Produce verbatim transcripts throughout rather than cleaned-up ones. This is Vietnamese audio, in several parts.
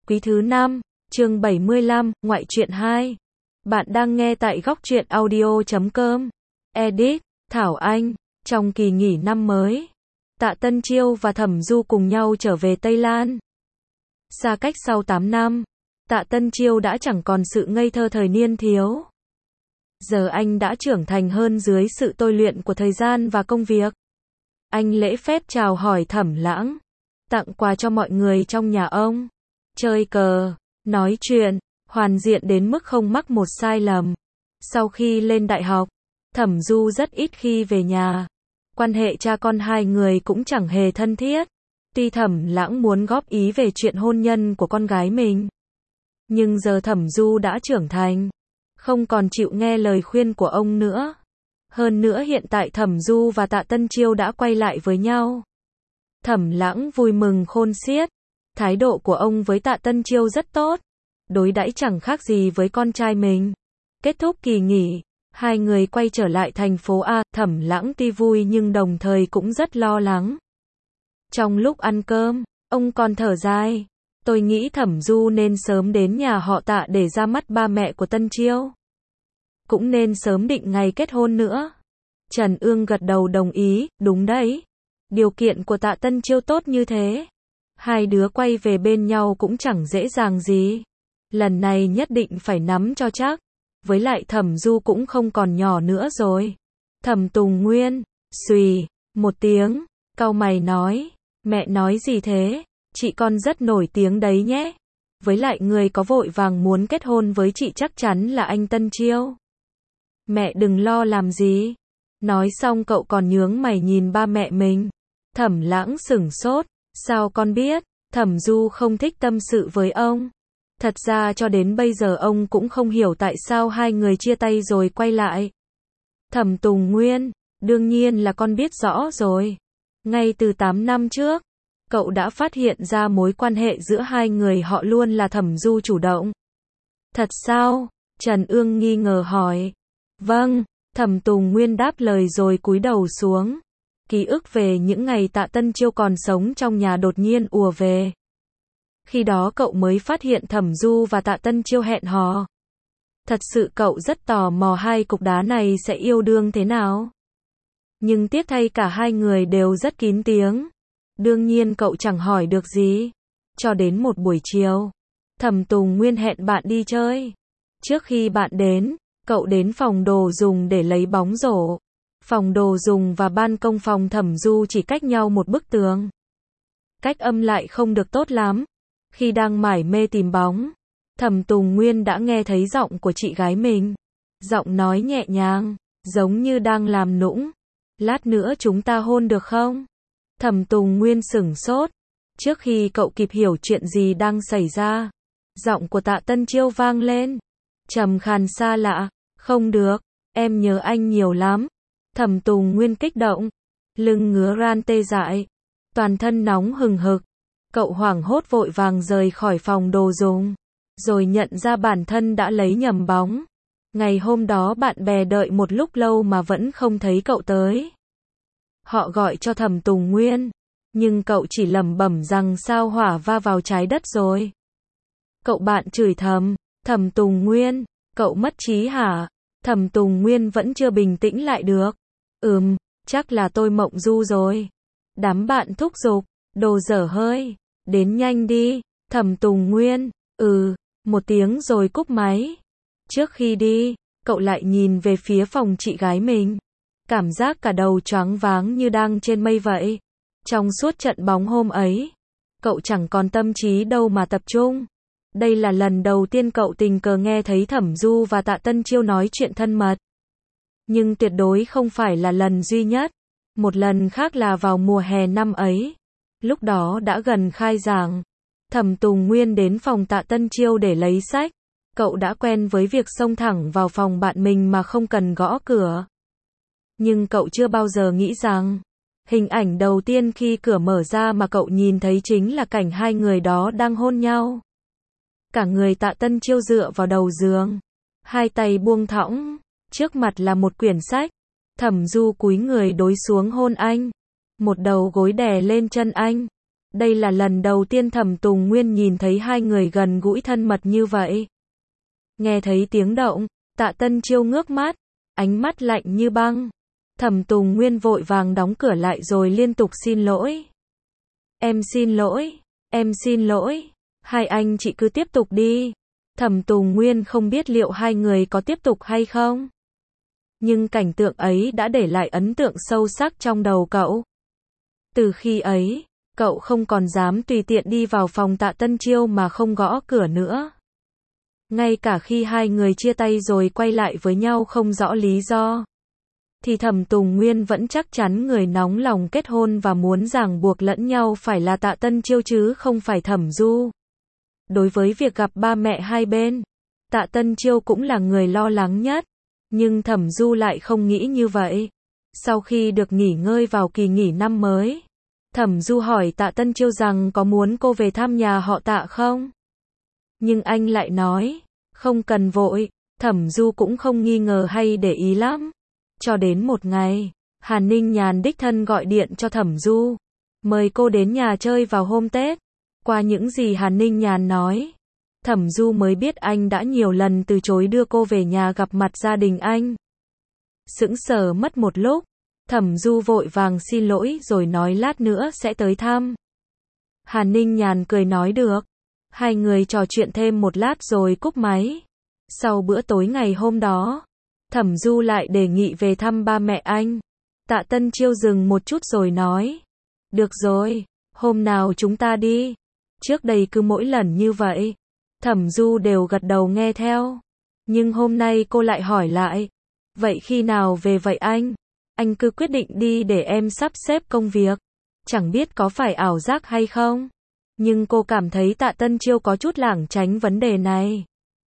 Quý thứ năm, chương bảy mươi lăm, ngoại truyện hai. Bạn đang nghe tại góc truyện audio chấm com. Edit, Thảo Anh. Trong kỳ nghỉ năm mới, Tạ Tân Chiêu và Thẩm Du cùng nhau trở về Tây Lan. Xa cách sau tám năm, Tạ Tân Chiêu đã chẳng còn sự ngây thơ thời niên thiếu. Giờ anh đã trưởng thành hơn dưới sự tôi luyện của thời gian và công việc. Anh lễ phép chào hỏi Thẩm Lãng, tặng quà cho mọi người trong nhà ông, chơi cờ, nói chuyện, hoàn diện đến mức không mắc một sai lầm. Sau khi lên đại học, Thẩm Du rất ít khi về nhà. Quan hệ cha con hai người cũng chẳng hề thân thiết. Tuy Thẩm Lãng muốn góp ý về chuyện hôn nhân của con gái mình, nhưng giờ Thẩm Du đã trưởng thành, không còn chịu nghe lời khuyên của ông nữa. Hơn nữa hiện tại Thẩm Du và Tạ Tân Chiêu đã quay lại với nhau. Thẩm Lãng vui mừng khôn xiết. Thái độ của ông với Tạ Tân Chiêu rất tốt, đối đãi chẳng khác gì với con trai mình. Kết thúc kỳ nghỉ, hai người quay trở lại thành phố A. Thẩm Lãng tuy vui nhưng đồng thời cũng rất lo lắng. Trong lúc ăn cơm, ông còn thở dài. Tôi nghĩ Thẩm Du nên sớm đến nhà họ Tạ để ra mắt ba mẹ của Tân Chiêu. Cũng nên sớm định ngày kết hôn nữa. Trần Ương gật đầu đồng ý, đúng đấy. Điều kiện của Tạ Tân Chiêu tốt như thế, hai đứa quay về bên nhau cũng chẳng dễ dàng gì. Lần này nhất định phải nắm cho chắc. Với lại Thẩm Du cũng không còn nhỏ nữa rồi. Thẩm Tùng Nguyên, xùy, một tiếng, cau mày nói, mẹ nói gì thế? Chị con rất nổi tiếng đấy nhé. Với lại người có vội vàng muốn kết hôn với chị chắc chắn là anh Tân Chiêu. Mẹ đừng lo làm gì. Nói xong cậu còn nhướng mày nhìn ba mẹ mình. Thẩm Lãng sửng sốt, sao con biết? Thẩm Du không thích tâm sự với ông. Thật ra cho đến bây giờ ông cũng không hiểu tại sao hai người chia tay rồi quay lại. Thẩm Tùng Nguyên, đương nhiên là con biết rõ rồi. Ngay từ tám năm trước, cậu đã phát hiện ra mối quan hệ giữa hai người họ luôn là Thẩm Du chủ động. Thật sao? Trần Ương nghi ngờ hỏi. Vâng, Thẩm Tùng Nguyên đáp lời rồi cúi đầu xuống. Ký ức về những ngày Tạ Tân Chiêu còn sống trong nhà đột nhiên ùa về. Khi đó cậu mới phát hiện Thẩm Du và Tạ Tân Chiêu hẹn hò. Thật sự cậu rất tò mò hai cục đá này sẽ yêu đương thế nào. Nhưng tiếc thay cả hai người đều rất kín tiếng. Đương nhiên cậu chẳng hỏi được gì. Cho đến một buổi chiều, Thẩm Tùng Nguyên hẹn bạn đi chơi. Trước khi bạn đến, cậu đến phòng đồ dùng để lấy bóng rổ. Phòng đồ dùng và ban công phòng Thẩm Du chỉ cách nhau một bức tường. Cách âm lại không được tốt lắm. Khi đang mải mê tìm bóng, Thẩm Tùng Nguyên đã nghe thấy giọng của chị gái mình. Giọng nói nhẹ nhàng, giống như đang làm nũng. Lát nữa chúng ta hôn được không? Thẩm Tùng Nguyên sửng sốt. Trước khi cậu kịp hiểu chuyện gì đang xảy ra, giọng của Tạ Tân Chiêu vang lên. Trầm khàn xa lạ, không được, em nhớ anh nhiều lắm. Thẩm Tùng Nguyên kích động, lưng ngứa ran tê dại, toàn thân nóng hừng hực. Cậu hoảng hốt vội vàng rời khỏi phòng đồ dùng, rồi nhận ra bản thân đã lấy nhầm bóng. Ngày hôm đó bạn bè đợi một lúc lâu mà vẫn không thấy cậu tới. Họ gọi cho Thẩm Tùng Nguyên, nhưng cậu chỉ lẩm bẩm rằng sao hỏa va vào trái đất rồi. Cậu bạn chửi thầm, Thẩm Tùng Nguyên, cậu mất trí hả? Thẩm Tùng Nguyên vẫn chưa bình tĩnh lại được. Ừm, chắc là tôi mộng du rồi. Đám bạn thúc giục, đồ dở hơi, đến nhanh đi. Thẩm Tùng Nguyên, ừ, một tiếng rồi cúp máy. Trước khi đi, cậu lại nhìn về phía phòng chị gái mình. Cảm giác cả đầu choáng váng như đang trên mây vậy. Trong suốt trận bóng hôm ấy, cậu chẳng còn tâm trí đâu mà tập trung. Đây là lần đầu tiên cậu tình cờ nghe thấy Thẩm Du và Tạ Tân Chiêu nói chuyện thân mật. Nhưng tuyệt đối không phải là lần duy nhất. Một lần khác là vào mùa hè năm ấy. Lúc đó đã gần khai giảng. Thẩm Tùng Nguyên đến phòng Tạ Tân Chiêu để lấy sách. Cậu đã quen với việc xông thẳng vào phòng bạn mình mà không cần gõ cửa. Nhưng cậu chưa bao giờ nghĩ rằng, hình ảnh đầu tiên khi cửa mở ra mà cậu nhìn thấy chính là cảnh hai người đó đang hôn nhau. Cả người Tạ Tân Chiêu dựa vào đầu giường, hai tay buông thõng, trước mặt là một quyển sách. Thẩm Du cúi người đối xuống hôn anh, một đầu gối đè lên chân anh. Đây là lần đầu tiên Thẩm Tùng Nguyên nhìn thấy hai người gần gũi thân mật như vậy. Nghe thấy tiếng động, Tạ Tân Chiêu ngước mắt, ánh mắt lạnh như băng. Thẩm Tùng Nguyên vội vàng đóng cửa lại rồi liên tục xin lỗi. Em xin lỗi, em xin lỗi, hai anh chị cứ tiếp tục đi. Thẩm Tùng Nguyên không biết liệu hai người có tiếp tục hay không. Nhưng cảnh tượng ấy đã để lại ấn tượng sâu sắc trong đầu cậu. Từ khi ấy, cậu không còn dám tùy tiện đi vào phòng Tạ Tân Chiêu mà không gõ cửa nữa. Ngay cả khi hai người chia tay rồi quay lại với nhau không rõ lý do, thì Thẩm Tùng Nguyên vẫn chắc chắn người nóng lòng kết hôn và muốn ràng buộc lẫn nhau phải là Tạ Tân Chiêu chứ không phải Thẩm Du. Đối với việc gặp ba mẹ hai bên, Tạ Tân Chiêu cũng là người lo lắng nhất. Nhưng Thẩm Du lại không nghĩ như vậy. Sau khi được nghỉ ngơi vào kỳ nghỉ năm mới, Thẩm Du hỏi Tạ Tân Chiêu rằng có muốn cô về thăm nhà họ Tạ không? Nhưng anh lại nói, không cần vội. Thẩm Du cũng không nghi ngờ hay để ý lắm. Cho đến một ngày, Hàn Ninh Nhàn đích thân gọi điện cho Thẩm Du, mời cô đến nhà chơi vào hôm Tết. Qua những gì Hàn Ninh Nhàn nói, Thẩm Du mới biết anh đã nhiều lần từ chối đưa cô về nhà gặp mặt gia đình anh. Sững sờ mất một lúc, Thẩm Du vội vàng xin lỗi rồi nói lát nữa sẽ tới thăm. Hàn Ninh Nhàn cười nói được. Hai người trò chuyện thêm một lát rồi cúp máy. Sau bữa tối ngày hôm đó, Thẩm Du lại đề nghị về thăm ba mẹ anh. Tạ Tân Chiêu dừng một chút rồi nói, được rồi, hôm nào chúng ta đi. Trước đây cứ mỗi lần như vậy, Thẩm Du đều gật đầu nghe theo. Nhưng hôm nay cô lại hỏi lại, vậy khi nào về vậy anh? Anh cứ quyết định đi để em sắp xếp công việc. Chẳng biết có phải ảo giác hay không? Nhưng cô cảm thấy Tạ Tân Chiêu có chút lảng tránh vấn đề này.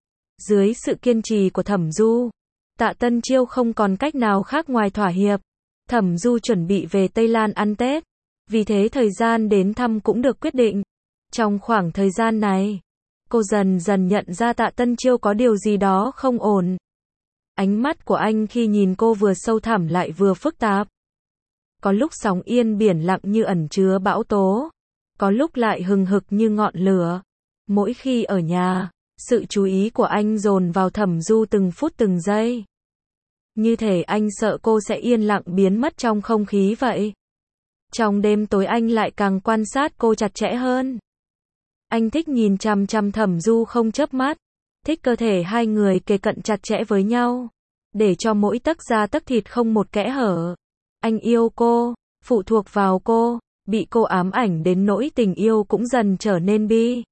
Dưới sự kiên trì của Thẩm Du, Tạ Tân Chiêu không còn cách nào khác ngoài thỏa hiệp. Thẩm Du chuẩn bị về Tây Lan ăn Tết, vì thế thời gian đến thăm cũng được quyết định. Trong khoảng thời gian này, cô dần dần nhận ra Tạ Tân Chiêu có điều gì đó không ổn. Ánh mắt của anh khi nhìn cô vừa sâu thẳm lại vừa phức tạp. Có lúc sóng yên biển lặng như ẩn chứa bão tố, có lúc lại hừng hực như ngọn lửa. Mỗi khi ở nhà, sự chú ý của anh dồn vào Thẩm Du từng phút từng giây. Như thể anh sợ cô sẽ yên lặng biến mất trong không khí vậy. Trong đêm tối anh lại càng quan sát cô chặt chẽ hơn. Anh thích nhìn chằm chằm Thẩm Du không chớp mắt, thích cơ thể hai người kề cận chặt chẽ với nhau, để cho mỗi tấc da tấc thịt không một kẽ hở. Anh yêu cô, phụ thuộc vào cô, bị cô ám ảnh đến nỗi tình yêu cũng dần trở nên bi.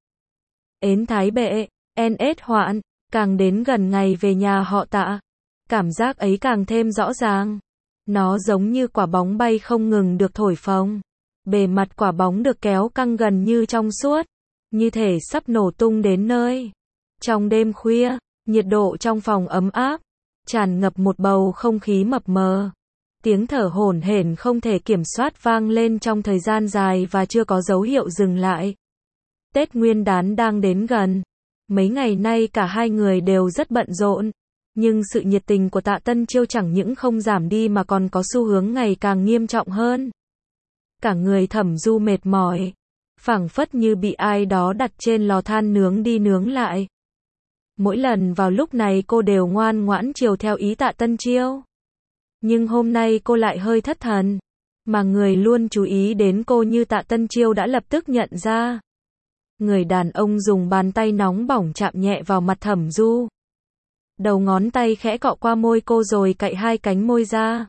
Ến thái bệ, en ết hoạn, càng đến gần ngày về nhà họ Tạ, cảm giác ấy càng thêm rõ ràng. Nó giống như quả bóng bay không ngừng được thổi phồng. Bề mặt quả bóng được kéo căng gần như trong suốt, như thể sắp nổ tung đến nơi. Trong đêm khuya, nhiệt độ trong phòng ấm áp, tràn ngập một bầu không khí mập mờ. Tiếng thở hổn hển không thể kiểm soát vang lên trong thời gian dài và chưa có dấu hiệu dừng lại. Tết Nguyên đán đang đến gần. Mấy ngày nay cả hai người đều rất bận rộn. Nhưng sự nhiệt tình của Tạ Tân Chiêu chẳng những không giảm đi mà còn có xu hướng ngày càng nghiêm trọng hơn. Cả người Thẩm Du mệt mỏi, phảng phất như bị ai đó đặt trên lò than nướng đi nướng lại. Mỗi lần vào lúc này cô đều ngoan ngoãn chiều theo ý Tạ Tân Chiêu. Nhưng hôm nay cô lại hơi thất thần, mà người luôn chú ý đến cô như Tạ Tân Chiêu đã lập tức nhận ra. Người đàn ông dùng bàn tay nóng bỏng chạm nhẹ vào mặt Thẩm Du. Đầu ngón tay khẽ cọ qua môi cô rồi cạy hai cánh môi ra.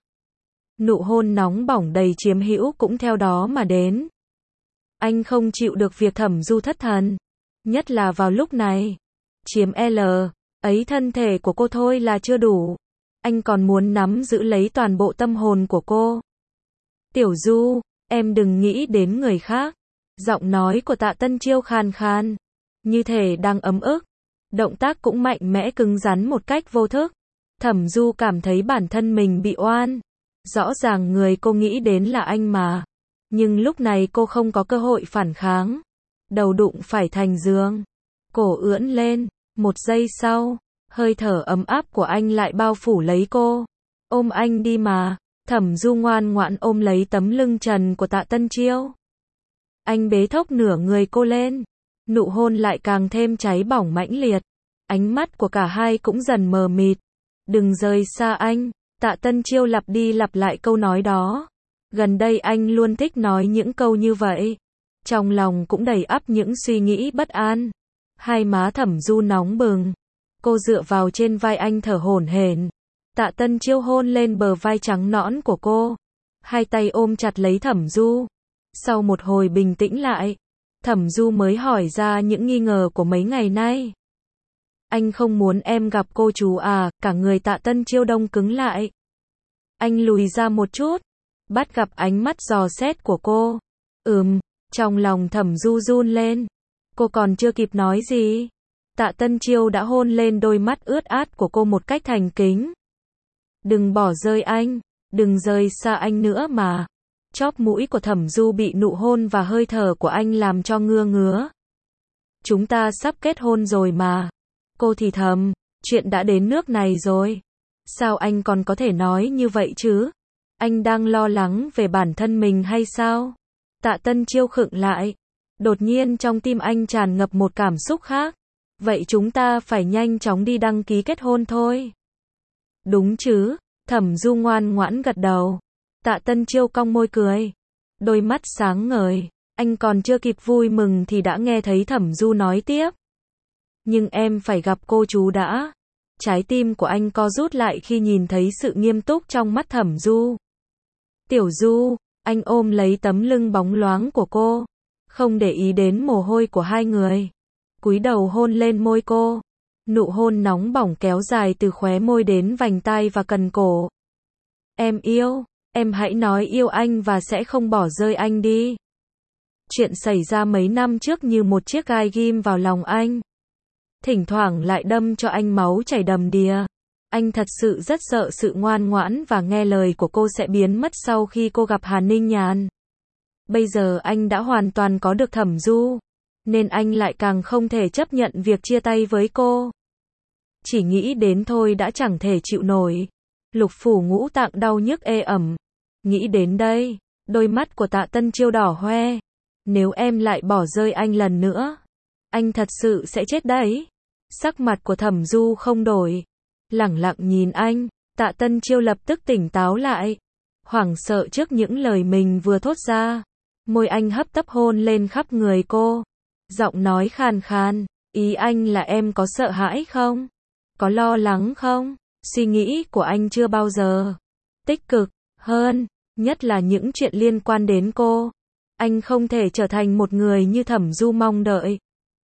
Nụ hôn nóng bỏng đầy chiếm hữu cũng theo đó mà đến. Anh không chịu được việc Thẩm Du thất thần, nhất là vào lúc này. Chiếm L, ấy thân thể của cô thôi là chưa đủ. Anh còn muốn nắm giữ lấy toàn bộ tâm hồn của cô. Tiểu Du, em đừng nghĩ đến người khác. Giọng nói của Tạ Tân Chiêu khàn khàn, như thể đang ấm ức. Động tác cũng mạnh mẽ cứng rắn một cách vô thức. Thẩm Du cảm thấy bản thân mình bị oan. Rõ ràng người cô nghĩ đến là anh mà. Nhưng lúc này cô không có cơ hội phản kháng. Đầu đụng phải thành giường. Cổ ưỡn lên. Một giây sau, hơi thở ấm áp của anh lại bao phủ lấy cô. Ôm anh đi mà. Thẩm Du ngoan ngoãn ôm lấy tấm lưng trần của Tạ Tân Chiêu. Anh bế thốc nửa người cô lên. Nụ hôn lại càng thêm cháy bỏng mãnh liệt. Ánh mắt của cả hai cũng dần mờ mịt. Đừng rời xa anh. Tạ Tân Chiêu lặp đi lặp lại câu nói đó. Gần đây anh luôn thích nói những câu như vậy. Trong lòng cũng đầy ắp những suy nghĩ bất an. Hai má Thẩm Du nóng bừng. Cô dựa vào trên vai anh thở hổn hển. Tạ Tân Chiêu hôn lên bờ vai trắng nõn của cô. Hai tay ôm chặt lấy Thẩm Du. Sau một hồi bình tĩnh lại, Thẩm Du mới hỏi ra những nghi ngờ của mấy ngày nay. Anh không muốn em gặp cô chú à? Cả người Tạ Tân Chiêu đông cứng lại. Anh lùi ra một chút, bắt gặp ánh mắt dò xét của cô. Ừm, trong lòng Thẩm Du run lên. Cô còn chưa kịp nói gì, Tạ Tân Chiêu đã hôn lên đôi mắt ướt át của cô một cách thành kính. Đừng bỏ rơi anh, đừng rời xa anh nữa mà. Chóp mũi của Thẩm Du bị nụ hôn và hơi thở của anh làm cho ngứa ngứa. Chúng ta sắp kết hôn rồi mà. Cô thì thầm, chuyện đã đến nước này rồi. Sao anh còn có thể nói như vậy chứ? Anh đang lo lắng về bản thân mình hay sao? Tạ Tân Chiêu khựng lại. Đột nhiên trong tim anh tràn ngập một cảm xúc khác. Vậy chúng ta phải nhanh chóng đi đăng ký kết hôn thôi. Đúng chứ? Thẩm Du ngoan ngoãn gật đầu. Tạ Tân Chiêu cong môi cười. Đôi mắt sáng ngời. Anh còn chưa kịp vui mừng thì đã nghe thấy Thẩm Du nói tiếp. Nhưng em phải gặp cô chú đã. Trái tim của anh co rút lại khi nhìn thấy sự nghiêm túc trong mắt Thẩm Du. Tiểu Du, anh ôm lấy tấm lưng bóng loáng của cô. Không để ý đến mồ hôi của hai người. Cúi đầu hôn lên môi cô. Nụ hôn nóng bỏng kéo dài từ khóe môi đến vành tai và cần cổ. Em yêu, em hãy nói yêu anh và sẽ không bỏ rơi anh đi. Chuyện xảy ra mấy năm trước như một chiếc gai ghim vào lòng anh. Thỉnh thoảng lại đâm cho anh máu chảy đầm đìa. Anh thật sự rất sợ sự ngoan ngoãn và nghe lời của cô sẽ biến mất sau khi cô gặp Hàn Ninh Nhàn. Bây giờ anh đã hoàn toàn có được Thẩm Du, nên anh lại càng không thể chấp nhận việc chia tay với cô. Chỉ nghĩ đến thôi đã chẳng thể chịu nổi. Lục phủ ngũ tạng đau nhức ê ẩm. Nghĩ đến đây, đôi mắt của Tạ Tân Chiêu đỏ hoe. Nếu em lại bỏ rơi anh lần nữa, anh thật sự sẽ chết đấy. Sắc mặt của Thẩm Du không đổi. Lẳng lặng nhìn anh, Tạ Tân Chiêu lập tức tỉnh táo lại. Hoảng sợ trước những lời mình vừa thốt ra. Môi anh hấp tấp hôn lên khắp người cô. Giọng nói khàn khàn, ý anh là em có sợ hãi không? Có lo lắng không? Suy nghĩ của anh chưa bao giờ tích cực hơn, nhất là những chuyện liên quan đến cô. Anh không thể trở thành một người như Thẩm Du mong đợi.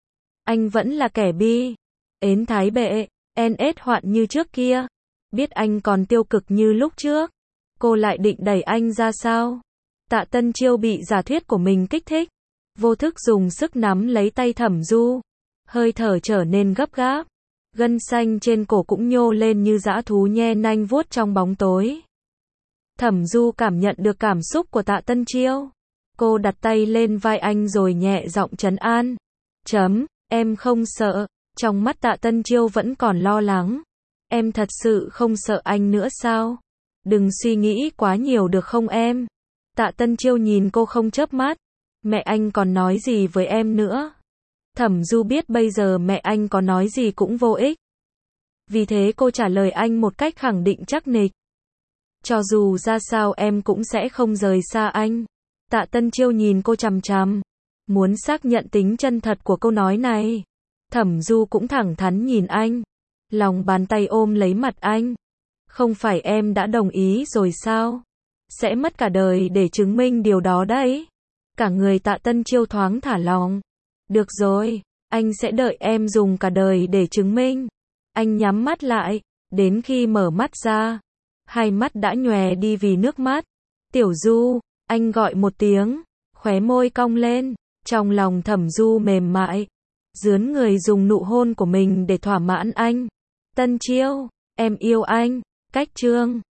Anh vẫn là kẻ bi, ến thái bệ, en ết hoạn như trước kia. Biết anh còn tiêu cực như lúc trước, cô lại định đẩy anh ra sao? Tạ Tân Chiêu bị giả thuyết của mình kích thích, vô thức dùng sức nắm lấy tay Thẩm Du. Hơi thở trở nên gấp gáp, gân xanh trên cổ cũng nhô lên như dã thú nhe nanh vuốt trong bóng tối. Thẩm Du cảm nhận được cảm xúc của Tạ Tân Chiêu. Cô đặt tay lên vai anh rồi nhẹ giọng trấn an. Chấm, em không sợ. Trong mắt Tạ Tân Chiêu vẫn còn lo lắng. Em thật sự không sợ anh nữa sao? Đừng suy nghĩ quá nhiều được không em? Tạ Tân Chiêu nhìn cô không chớp mắt. Mẹ anh còn nói gì với em nữa? Thẩm Du biết bây giờ mẹ anh có nói gì cũng vô ích. Vì thế cô trả lời anh một cách khẳng định chắc nịch. Cho dù ra sao em cũng sẽ không rời xa anh. Tạ Tân Chiêu nhìn cô chằm chằm, muốn xác nhận tính chân thật của câu nói này. Thẩm Du cũng thẳng thắn nhìn anh, lòng bàn tay ôm lấy mặt anh. Không phải em đã đồng ý rồi sao? Sẽ mất cả đời để chứng minh điều đó đấy. Cả người Tạ Tân Chiêu thoáng thả lỏng. Được rồi, anh sẽ đợi em dùng cả đời để chứng minh. Anh nhắm mắt lại, đến khi mở mắt ra, hai mắt đã nhòe đi vì nước mắt. Tiểu Du, anh gọi một tiếng, khóe môi cong lên, trong lòng Thẩm Du mềm mại, dướn người dùng nụ hôn của mình để thỏa mãn anh. Tân Chiêu, em yêu anh. Cách chương